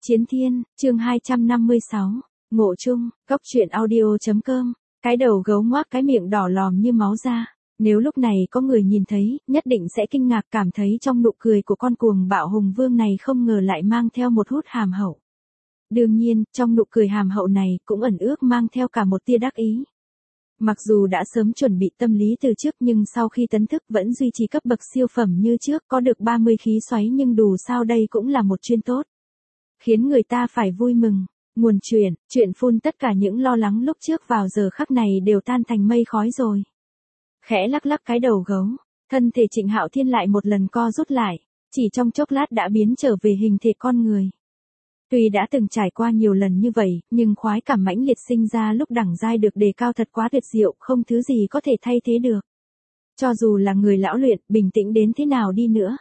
Chiến Thiên, chương 256, Ngộ Chung, Cốc truyện audio.com, cái đầu gấu ngoác cái miệng đỏ lòm như máu ra. Nếu lúc này có người nhìn thấy, nhất định sẽ kinh ngạc cảm thấy trong nụ cười của con cuồng bạo hùng vương này không ngờ lại mang theo một hút hàm hậu. Đương nhiên, trong nụ cười hàm hậu này cũng ẩn ước mang theo cả một tia đắc ý. Mặc dù đã sớm chuẩn bị tâm lý từ trước nhưng sau khi tấn thức vẫn duy trì cấp bậc siêu phẩm như trước, có được 30 khí xoáy nhưng dù sao đây cũng là một chuyên tốt. Khiến người ta phải vui mừng. Nguồn chuyện phun tất cả những lo lắng lúc trước vào giờ khắc này đều tan thành mây khói rồi. Khẽ lắc lắc cái đầu gấu, thân thể Trịnh Hạo Thiên lại một lần co rút lại, chỉ trong chốc lát đã biến trở về hình thể con người. Tuy đã từng trải qua nhiều lần như vậy, nhưng khoái cảm mãnh liệt sinh ra lúc đẳng giai được đề cao thật quá tuyệt diệu, không thứ gì có thể thay thế được. Cho dù là người lão luyện, bình tĩnh đến thế nào đi nữa,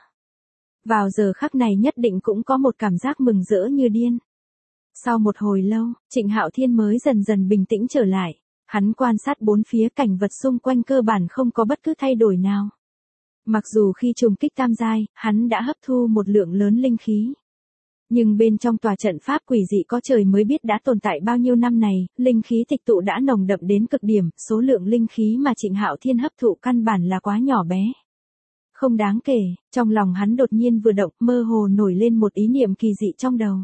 vào giờ khắc này nhất định cũng có một cảm giác mừng rỡ như điên. Sau một hồi lâu, Trịnh Hạo Thiên mới dần dần bình tĩnh trở lại. Hắn quan sát bốn phía, cảnh vật xung quanh cơ bản không có bất cứ thay đổi nào. Mặc dù khi trùng kích tam giai, hắn đã hấp thu một lượng lớn linh khí. Nhưng bên trong tòa trận pháp quỷ dị có trời mới biết đã tồn tại bao nhiêu năm này, linh khí tịch tụ đã nồng đậm đến cực điểm, số lượng linh khí mà Trịnh Hạo Thiên hấp thụ căn bản là quá nhỏ bé. Không đáng kể, trong lòng hắn đột nhiên vừa động, mơ hồ nổi lên một ý niệm kỳ dị trong đầu.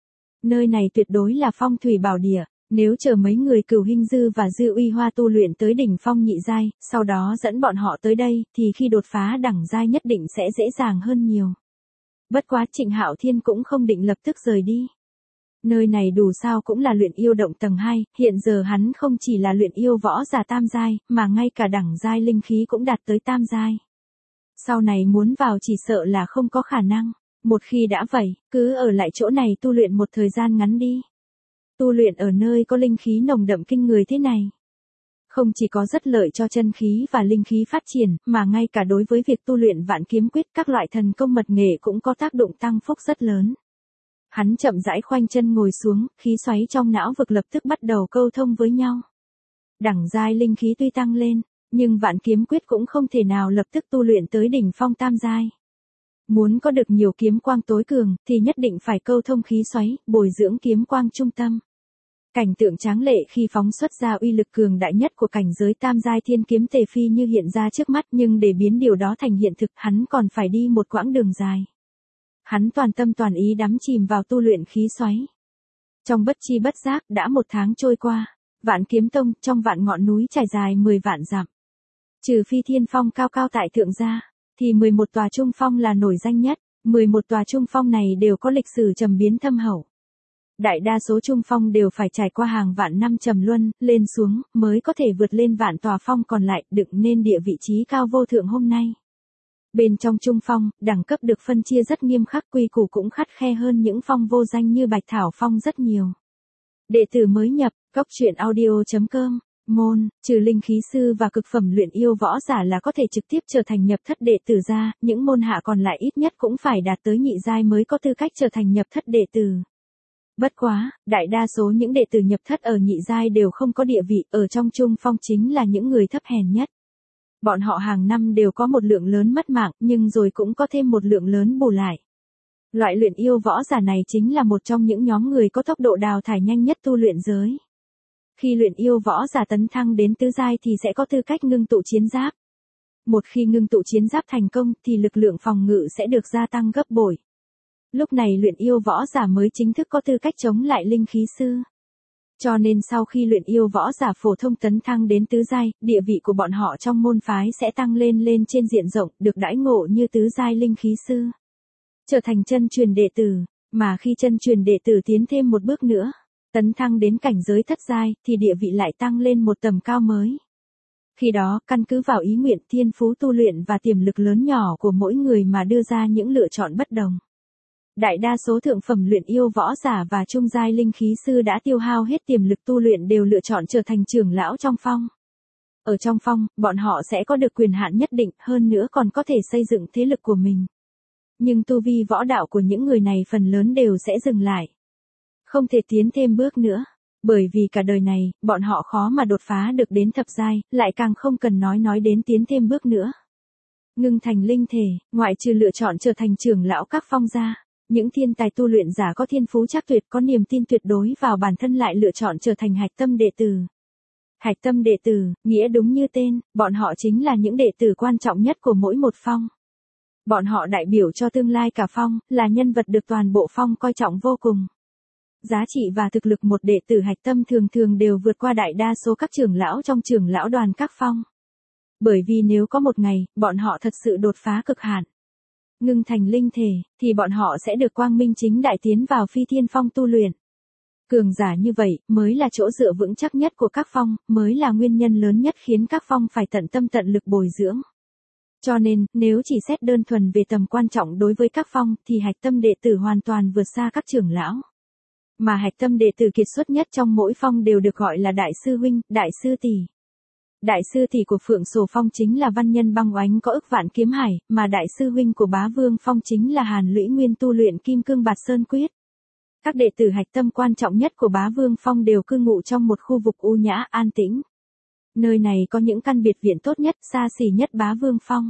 Nơi này tuyệt đối là phong thủy bảo địa, nếu chờ mấy người Cửu Hinh Dư và Dư Uy Hoa tu luyện tới đỉnh phong nhị giai, sau đó dẫn bọn họ tới đây, thì khi đột phá đẳng giai nhất định sẽ dễ dàng hơn nhiều. Bất quá Trịnh Hạo Thiên cũng không định lập tức rời đi. Nơi này dù sao cũng là luyện yêu động tầng 2, hiện giờ hắn không chỉ là luyện yêu võ giả tam giai, mà ngay cả đẳng giai linh khí cũng đạt tới tam giai. Sau này muốn vào chỉ sợ là không có khả năng. Một khi đã vậy, cứ ở lại chỗ này tu luyện một thời gian ngắn đi. Tu luyện ở nơi có linh khí nồng đậm kinh người thế này, không chỉ có rất lợi cho chân khí và linh khí phát triển, mà ngay cả đối với việc tu luyện vạn kiếm quyết các loại thần công mật nghệ cũng có tác động tăng phúc rất lớn. Hắn chậm rãi khoanh chân ngồi xuống, khí xoáy trong não vực lập tức bắt đầu câu thông với nhau. Đẳng giai linh khí tuy tăng lên, nhưng vạn kiếm quyết cũng không thể nào lập tức tu luyện tới đỉnh phong tam giai. Muốn có được nhiều kiếm quang tối cường, thì nhất định phải câu thông khí xoáy, bồi dưỡng kiếm quang trung tâm. Cảnh tượng tráng lệ khi phóng xuất ra uy lực cường đại nhất của cảnh giới tam giai thiên kiếm tề phi như hiện ra trước mắt, nhưng để biến điều đó thành hiện thực, hắn còn phải đi một quãng đường dài. Hắn toàn tâm toàn ý đắm chìm vào tu luyện khí xoáy. Trong bất chi bất giác, đã một tháng trôi qua, Vạn Kiếm Tông, trong vạn ngọn núi trải dài 10 vạn dặm. Trừ Phi Thiên Phong cao cao tại thượng ra, thì 11 tòa trung phong là nổi danh nhất, 11 tòa trung phong này đều có lịch sử trầm biến thâm hậu. Đại đa số trung phong đều phải trải qua hàng vạn năm trầm luân, lên xuống, mới có thể vượt lên vạn tòa phong còn lại, đựng nên địa vị trí cao vô thượng hôm nay. Bên trong trung phong, đẳng cấp được phân chia rất nghiêm khắc, quy củ cũng khắt khe hơn những phong vô danh như Bạch Thảo Phong rất nhiều. Đệ tử mới nhập, Cốc truyện audio.com. Môn, trừ linh khí sư và cực phẩm luyện yêu võ giả là có thể trực tiếp trở thành nhập thất đệ tử ra, những môn hạ còn lại ít nhất cũng phải đạt tới nhị giai mới có tư cách trở thành nhập thất đệ tử. Bất quá, đại đa số những đệ tử nhập thất ở nhị giai đều không có địa vị, ở trong trung phong chính là những người thấp hèn nhất. Bọn họ hàng năm đều có một lượng lớn mất mạng, nhưng rồi cũng có thêm một lượng lớn bù lại. Loại luyện yêu võ giả này chính là một trong những nhóm người có tốc độ đào thải nhanh nhất tu luyện giới. Khi luyện yêu võ giả tấn thăng đến tứ giai thì sẽ có tư cách ngưng tụ chiến giáp. Một khi ngưng tụ chiến giáp thành công thì lực lượng phòng ngự sẽ được gia tăng gấp bội. Lúc này luyện yêu võ giả mới chính thức có tư cách chống lại linh khí sư. Cho nên sau khi luyện yêu võ giả phổ thông tấn thăng đến tứ giai, địa vị của bọn họ trong môn phái sẽ tăng lên trên diện rộng, được đãi ngộ như tứ giai linh khí sư. Trở thành chân truyền đệ tử, mà khi chân truyền đệ tử tiến thêm một bước nữa, tấn thăng đến cảnh giới thất giai, thì địa vị lại tăng lên một tầm cao mới. Khi đó, căn cứ vào ý nguyện, thiên phú tu luyện và tiềm lực lớn nhỏ của mỗi người mà đưa ra những lựa chọn bất đồng. Đại đa số thượng phẩm luyện yêu võ giả và trung giai linh khí sư đã tiêu hao hết tiềm lực tu luyện đều lựa chọn trở thành trưởng lão trong phong. Ở trong phong, bọn họ sẽ có được quyền hạn nhất định, hơn nữa còn có thể xây dựng thế lực của mình. Nhưng tu vi võ đạo của những người này phần lớn đều sẽ dừng lại. Không thể tiến thêm bước nữa, bởi vì cả đời này, bọn họ khó mà đột phá được đến thập giai, lại càng không cần nói đến tiến thêm bước nữa. Ngưng thành linh thể, ngoại trừ lựa chọn trở thành trưởng lão các phong ra, Những thiên tài tu luyện giả có thiên phú chắc tuyệt, có niềm tin tuyệt đối vào bản thân lại lựa chọn trở thành hạch tâm đệ tử. Hạch tâm đệ tử, nghĩa đúng như tên, bọn họ chính là những đệ tử quan trọng nhất của mỗi một phong. Bọn họ đại biểu cho tương lai cả phong, là nhân vật được toàn bộ phong coi trọng vô cùng. Giá trị và thực lực một đệ tử hạch tâm thường thường đều vượt qua đại đa số các trưởng lão trong trưởng lão đoàn các phong. Bởi vì nếu có một ngày, bọn họ thật sự đột phá cực hạn, ngưng thành linh thể, thì bọn họ sẽ được quang minh chính đại tiến vào phi thiên phong tu luyện. Cường giả như vậy, mới là chỗ dựa vững chắc nhất của các phong, mới là nguyên nhân lớn nhất khiến các phong phải tận tâm tận lực bồi dưỡng. Cho nên, nếu chỉ xét đơn thuần về tầm quan trọng đối với các phong, thì hạch tâm đệ tử hoàn toàn vượt xa các trưởng lão. Mà hạch tâm đệ tử kiệt xuất nhất trong mỗi phong đều được gọi là đại sư huynh, đại sư tỷ. Đại sư tỷ của Phượng Sổ Phong chính là văn nhân băng oánh có ức vạn kiếm hải, mà đại sư huynh của Bá Vương Phong chính là Hàn Lũy Nguyên tu luyện Kim Cương Bạt Sơn Quyết. Các đệ tử hạch tâm quan trọng nhất của Bá Vương Phong đều cư ngụ trong một khu vực u nhã an tĩnh. Nơi này có những căn biệt viện tốt nhất, xa xỉ nhất Bá Vương Phong.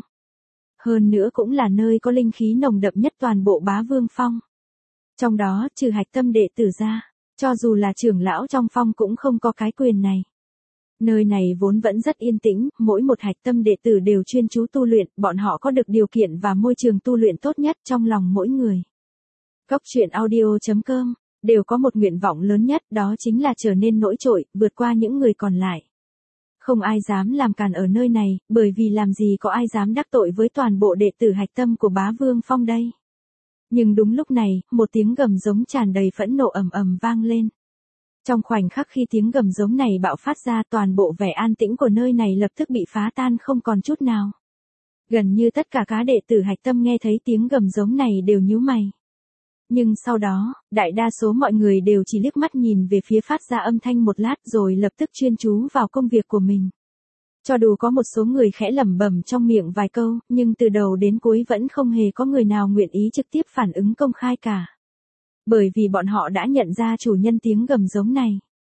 Hơn nữa cũng là nơi có linh khí nồng đậm nhất toàn bộ Bá Vương Phong. Trong đó, trừ hạch tâm đệ tử ra, cho dù là trưởng lão trong phong cũng không có cái quyền này. Nơi này vốn vẫn rất yên tĩnh, mỗi một hạch tâm đệ tử đều chuyên chú tu luyện, bọn họ có được điều kiện và môi trường tu luyện tốt nhất trong lòng mỗi người. Cốc truyện audio.com đều có một nguyện vọng lớn nhất, đó chính là trở nên nổi trội, vượt qua những người còn lại. Không ai dám làm càn ở nơi này, bởi vì làm gì có ai dám đắc tội với toàn bộ đệ tử hạch tâm của Bá Vương Phong đây. Nhưng đúng lúc này, một tiếng gầm giống tràn đầy phẫn nộ ầm ầm vang lên. Trong khoảnh khắc khi tiếng gầm giống này bạo phát ra, toàn bộ vẻ an tĩnh của nơi này lập tức bị phá tan không còn chút nào. Gần như tất cả các đệ tử hạch tâm nghe thấy tiếng gầm giống này đều nhíu mày. Nhưng sau đó, đại đa số mọi người đều chỉ liếc mắt nhìn về phía phát ra âm thanh một lát rồi lập tức chuyên chú vào công việc của mình. Cho dù có một số người khẽ lẩm bẩm trong miệng vài câu, nhưng từ đầu đến cuối vẫn không hề có người nào nguyện ý trực tiếp phản ứng công khai cả. Bởi vì bọn họ đã nhận ra chủ nhân tiếng gầm giống này.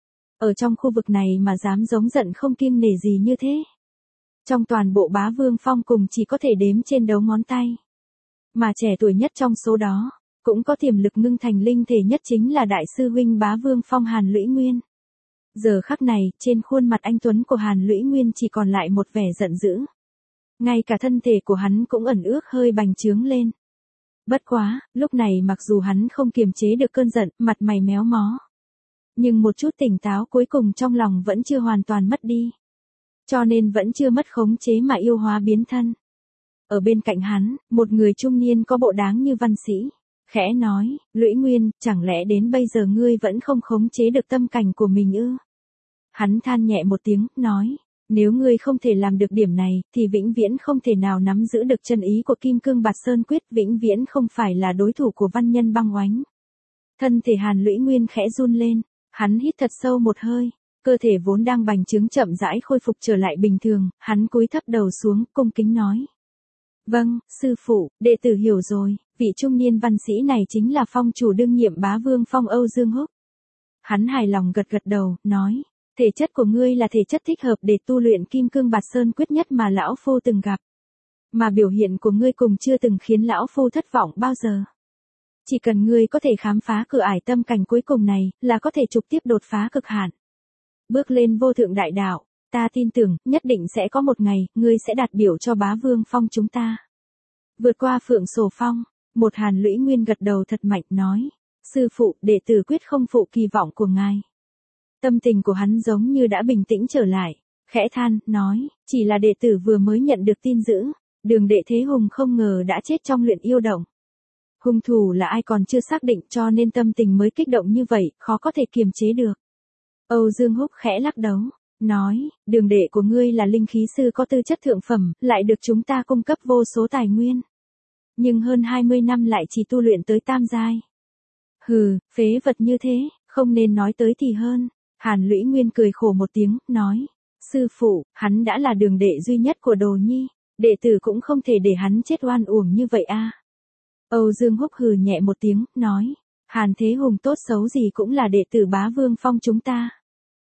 Ở trong khu vực này mà dám giống giận không kiêng nể gì như thế. Trong toàn bộ Bá Vương Phong cùng chỉ có thể đếm trên đầu ngón tay. Mà trẻ tuổi nhất trong số đó, cũng có tiềm lực ngưng thành linh thể nhất chính là đại sư huynh Bá Vương Phong Hàn Lũy Nguyên. Giờ khắc này, trên khuôn mặt anh tuấn của Hàn Lũy Nguyên chỉ còn lại một vẻ giận dữ. Ngay cả thân thể của hắn cũng ẩn ước hơi bành trướng lên. Bất quá, lúc này mặc dù hắn không kiềm chế được cơn giận, mặt mày méo mó. Nhưng một chút tỉnh táo cuối cùng trong lòng vẫn chưa hoàn toàn mất đi. Cho nên vẫn chưa mất khống chế mà yêu hóa biến thân. Ở bên cạnh hắn, một người trung niên có bộ dáng như văn sĩ. Khẽ nói, Lũy Nguyên, chẳng lẽ đến bây giờ ngươi vẫn không khống chế được tâm cảnh của mình ư? Hắn than nhẹ một tiếng, nói, nếu ngươi không thể làm được điểm này, thì vĩnh viễn không thể nào nắm giữ được chân ý của Kim Cương Bạt Sơn Quyết, vĩnh viễn không phải là đối thủ của văn nhân băng oánh. Thân thể Hàn Lũy Nguyên khẽ run lên, hắn hít thật sâu một hơi, cơ thể vốn đang bành trướng chậm rãi khôi phục trở lại bình thường, hắn cúi thấp đầu xuống, cung kính nói. Vâng, sư phụ, đệ tử hiểu rồi, vị trung niên văn sĩ này chính là phong chủ đương nhiệm Bá Vương Phong Âu Dương Húc. Hắn hài lòng gật gật đầu, nói, thể chất của ngươi là thể chất thích hợp để tu luyện Kim Cương Bạt Sơn Quyết nhất mà lão phu từng gặp. Mà biểu hiện của ngươi cùng chưa từng khiến lão phu thất vọng bao giờ. Chỉ cần ngươi có thể khám phá cửa ải tâm cảnh cuối cùng này, là có thể trực tiếp đột phá cực hạn. Bước lên vô thượng đại đạo, ta tin tưởng, nhất định sẽ có một ngày, ngươi sẽ đạt biểu cho Bá Vương Phong chúng ta. Vượt qua Phượng Sổ Phong, một Hàn Lũy Nguyên gật đầu thật mạnh nói, sư phụ, đệ tử quyết không phụ kỳ vọng của ngài. Tâm tình của hắn giống như đã bình tĩnh trở lại, khẽ than, nói, chỉ là đệ tử vừa mới nhận được tin dữ, Đường Đệ Thế Hùng không ngờ đã chết trong luyện yêu động. Hung thủ là ai còn chưa xác định, cho nên tâm tình mới kích động như vậy, khó có thể kiềm chế được. Âu Dương Húc khẽ lắc đầu, nói, Đường đệ của ngươi là linh khí sư có tư chất thượng phẩm, lại được chúng ta cung cấp vô số tài nguyên. Nhưng hơn 20 năm lại chỉ tu luyện tới tam giai. Hừ, phế vật như thế, không nên nói tới thì hơn. Hàn Lũy Nguyên cười khổ một tiếng, nói, sư phụ, hắn đã là đường đệ duy nhất của Đồ Nhi, đệ tử cũng không thể để hắn chết oan uổng như vậy a. Âu Dương Húc hừ nhẹ một tiếng, nói, Hàn Thế Hùng tốt xấu gì cũng là đệ tử Bá Vương Phong chúng ta.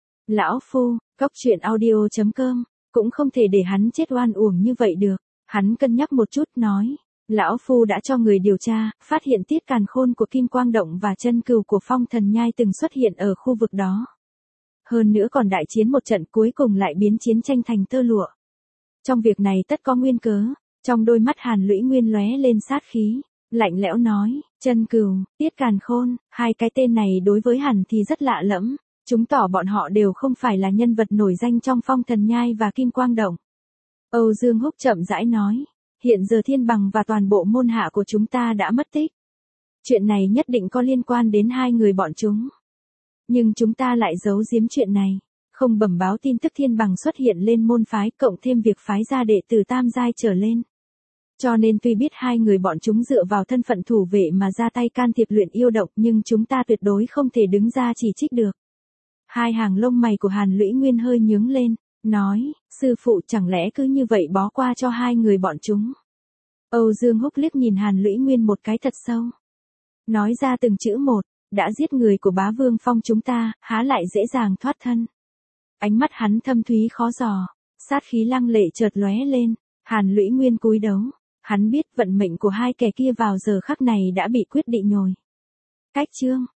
Lão phu, cốc truyện audio.com, cũng không thể để hắn chết oan uổng như vậy được. Hắn cân nhắc một chút, nói, Lão Phu đã cho người điều tra, phát hiện Tiết Càn Khôn của Kim Quang Động và chân cừu của Phong Thần Nhai từng xuất hiện ở khu vực đó. Hơn nữa còn đại chiến một trận cuối cùng lại biến chiến tranh thành tơ lụa. Trong việc này tất có nguyên cớ, trong đôi mắt Hàn Lũy Nguyên lóe lên sát khí, lạnh lẽo nói, chân cừu, Tiết Càn Khôn, hai cái tên này đối với hắn thì rất lạ lẫm, chứng tỏ bọn họ đều không phải là nhân vật nổi danh trong Phong Thần Nhai và Kim Quang Động. Âu Dương Húc chậm rãi nói, hiện giờ Thiên Bằng và toàn bộ môn hạ của chúng ta đã mất tích. Chuyện này nhất định có liên quan đến hai người bọn chúng. Nhưng chúng ta lại giấu giếm chuyện này, không bẩm báo tin tức Thiên Bằng xuất hiện lên môn phái, cộng thêm việc phái ra đệ tử tam giai trở lên. Cho nên tuy biết hai người bọn chúng dựa vào thân phận thủ vệ mà ra tay can thiệp luyện yêu độc, nhưng chúng ta tuyệt đối không thể đứng ra chỉ trích được. Hai hàng lông mày của Hàn Lũy Nguyên hơi nhướng lên, nói, sư phụ chẳng lẽ cứ như vậy bó qua cho hai người bọn chúng. Âu Dương Húc liếc nhìn Hàn Lũy Nguyên một cái thật sâu. Nói ra từng chữ một, đã giết người của Bá Vương Phong chúng ta, há lại dễ dàng thoát thân. Ánh mắt hắn thâm thúy khó dò, sát khí lăng lệ chợt lóe lên, Hàn Lũy Nguyên cúi đầu. Hắn biết vận mệnh của hai kẻ kia vào giờ khắc này đã bị quyết định rồi. Cách chương